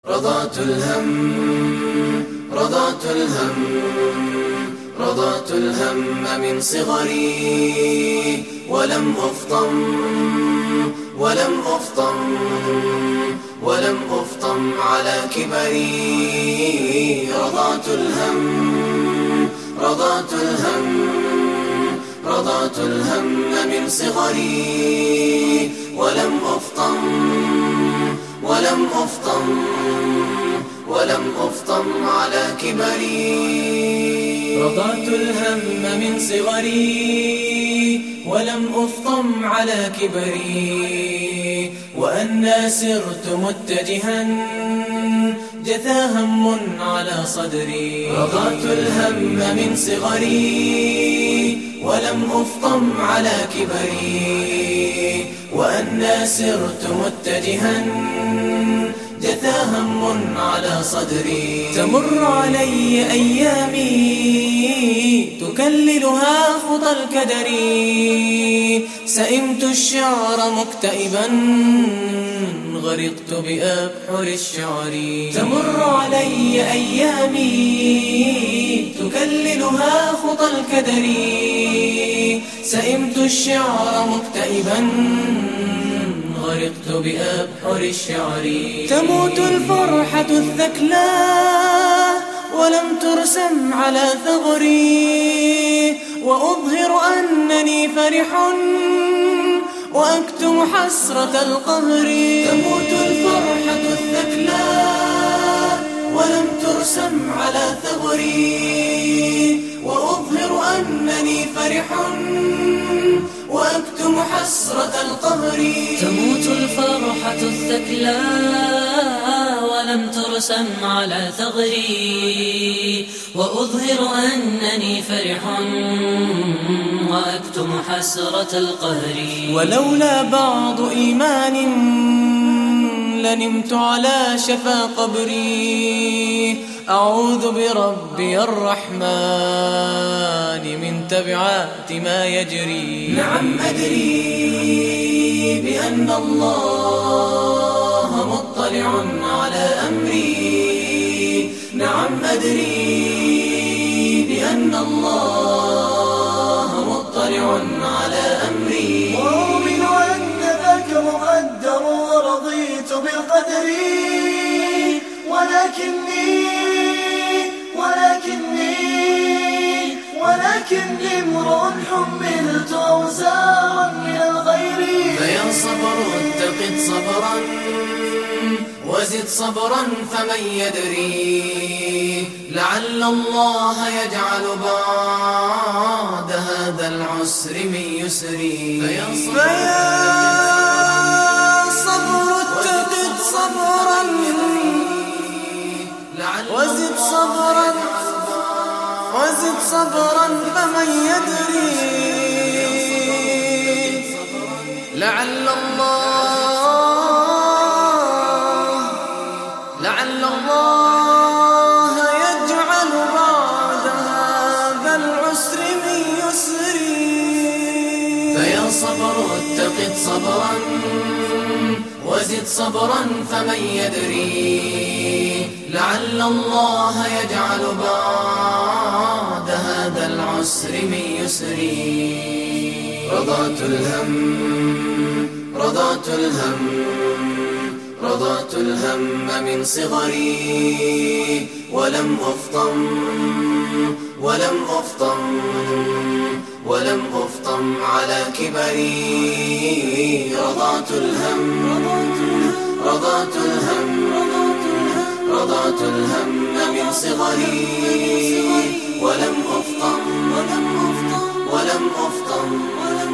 رضعت الهم من صغري ولم أفطم على كبري. رضعت الهم من صغري ولم أفطم على كبري. رضعت الهم من صغري ولم أفطم على كبري، وأنا سرت متجها جثى هم على صدري. رضعت الهم من صغري ولم أفطم على كبري، وأنا سرت متجها جثى هم على صدري. تمر علي أيامي تكللها خطى الكدر، سئمت الشعر مكتئبا غرقت بأبحر الشعر. تمر علي أيامي تكللها خطى الكدر، سئمت الشعر مكتئبا غرقت بأبحر الشعر. تموت الفرحة الثكلى ولم ترسم على ثغري، وأظهر أنني فرح وأكتم حسرة القهر. تموت الفرحة الثكلى ولم ترسم على ثغري، وأظهر أنني فرح وأكتم حسرة القهر. تموت الفرحة الثكلى ولم ترسم على ثغري، وأظهر أنني فرح وأكتم حسرة القهر. ولولا بعض إيمان لنمت على شفا قبري، أعوذ بربي الرحمن من تبعات ما يجري. نعم أدري بأن الله مطلع على أمري، نعم أدري بأن الله مطلع على أمري. وأؤمن أن ذاك مقدر ورضيت بالقدر، ولكني امرؤ حملت أوزارا من الغير. فيا صبر اتقد صبرا وزد صبرا، فمن يدري لعل الله يجعل بعد هذا العسر من يسر. فيا صبر اتقد صبرا وزد صبرا، فمن يدري لعل الله يجعل بعد هذا العسر من يسر. فيا صبر اتقد صبرا وزد صبرا، فمن يدري لعل الله يجعل بعد هذا العسر من يسر. رضعت الهم من صغري ولم أفطم على كبري. رضعت الهم من صغري ولم أفطم